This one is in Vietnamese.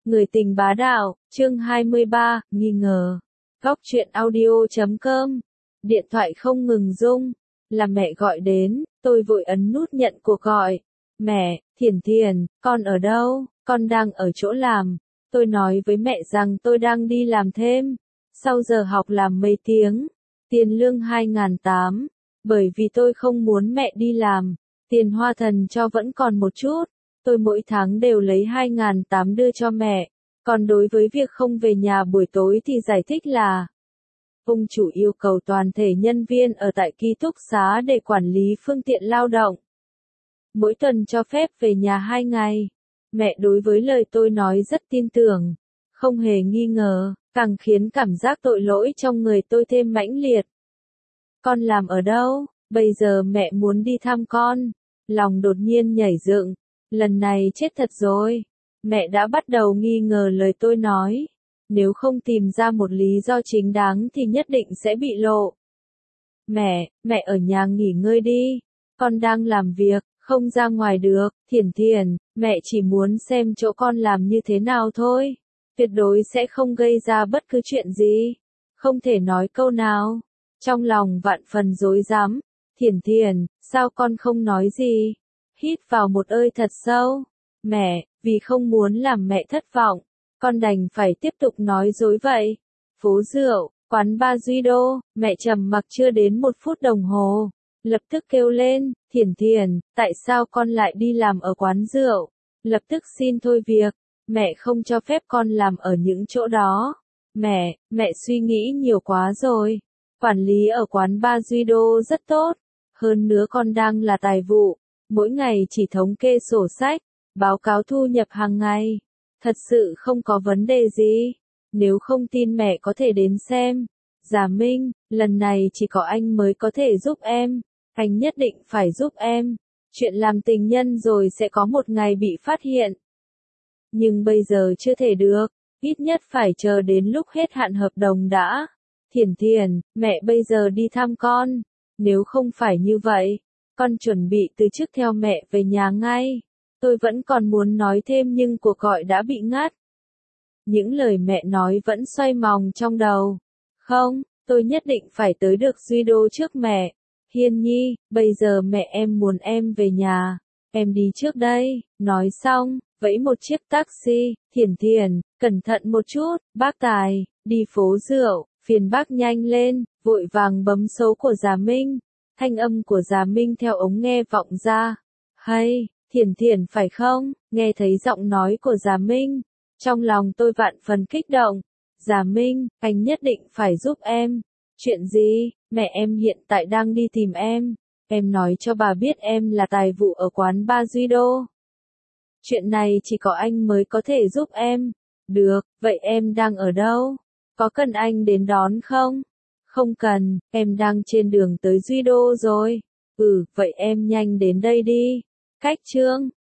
Người tình bá đạo, chương 23, nghi ngờ. Góc truyện audio.com. Điện thoại không ngừng rung, là mẹ gọi đến, tôi vội ấn nút nhận cuộc gọi. Mẹ, Thiển Thiển, con ở đâu? Con đang ở chỗ làm. Tôi nói với mẹ rằng tôi đang đi làm thêm. Sau giờ học làm mấy tiếng. Tiền lương 2.800. Bởi vì tôi không muốn mẹ đi làm. Tiền hoa thần cho vẫn còn một chút. Tôi mỗi tháng đều lấy 2.800 đưa cho mẹ. Còn đối với việc không về nhà buổi tối thì giải thích là ông chủ yêu cầu toàn thể nhân viên ở tại ký túc xá để quản lý phương tiện lao động. Mỗi tuần cho phép về nhà 2 ngày. Mẹ đối với lời tôi nói rất tin tưởng, không hề nghi ngờ, càng khiến cảm giác tội lỗi trong người tôi thêm mãnh liệt. Con làm ở đâu? Bây giờ mẹ muốn đi thăm con. Lòng đột nhiên nhảy dựng. Lần này chết thật rồi. Mẹ đã bắt đầu nghi ngờ lời tôi nói. Nếu không tìm ra một lý do chính đáng thì nhất định sẽ bị lộ. Mẹ ở nhà nghỉ ngơi đi. Con đang làm việc, không ra ngoài được. Thiển Thiển, mẹ chỉ muốn xem chỗ con làm như thế nào thôi. Tuyệt đối sẽ không gây ra bất cứ chuyện gì. Không thể nói câu nào. Trong lòng vạn phần rối rắm. Thiển Thiển, sao con không nói gì? Hít vào một hơi thật sâu. Mẹ, vì không muốn làm mẹ thất vọng, con đành phải tiếp tục nói dối vậy. Phố rượu, quán bar Duy Đô, mẹ trầm mặc chưa đến 1 phút đồng hồ. Lập tức kêu lên, Thiển Thiển, tại sao con lại đi làm ở quán rượu? Lập tức xin thôi việc, mẹ không cho phép con làm ở những chỗ đó. Mẹ suy nghĩ nhiều quá rồi. Quản lý ở quán bar Duy Đô rất tốt. Hơn nữa con đang là tài vụ. Mỗi ngày chỉ thống kê sổ sách, báo cáo thu nhập hàng ngày. Thật sự không có vấn đề gì. Nếu không tin mẹ có thể đến xem. Giả Minh, lần này chỉ có anh mới có thể giúp em. Anh nhất định phải giúp em. Chuyện làm tình nhân rồi sẽ có một ngày bị phát hiện. Nhưng bây giờ chưa thể được. Ít nhất phải chờ đến lúc hết hạn hợp đồng đã. Thiển Thiển, mẹ bây giờ đi thăm con. Nếu không phải như vậy, con chuẩn bị từ chức theo mẹ về nhà ngay. Tôi vẫn còn muốn nói thêm nhưng cuộc gọi đã bị ngắt. Những lời mẹ nói vẫn xoay vòng trong đầu. Không, tôi nhất định phải tới được Duy Đô trước mẹ. Hiên Nhi, bây giờ mẹ em muốn em về nhà. Em đi trước đây. Nói xong, vẫy một chiếc taxi. Thiển Thiển, cẩn thận một chút. Bác Tài, đi phố rượu. Phiền bác nhanh lên. Vội vàng bấm số của Già Minh. Thanh âm của Già Minh theo ống nghe vọng ra. Hay, Thiển Thiển phải không? Nghe thấy giọng nói của Già Minh. Trong lòng tôi vạn phần kích động. Già Minh, anh nhất định phải giúp em. Chuyện gì? Mẹ em hiện tại đang đi tìm em. Em nói cho bà biết em là tài vụ ở quán bar Duy Đô. Chuyện này chỉ có anh mới có thể giúp em. Được, vậy em đang ở đâu? Có cần anh đến đón không? Không cần, em đang trên đường tới Duy Đô rồi. Vậy em nhanh đến đây đi. Cách chương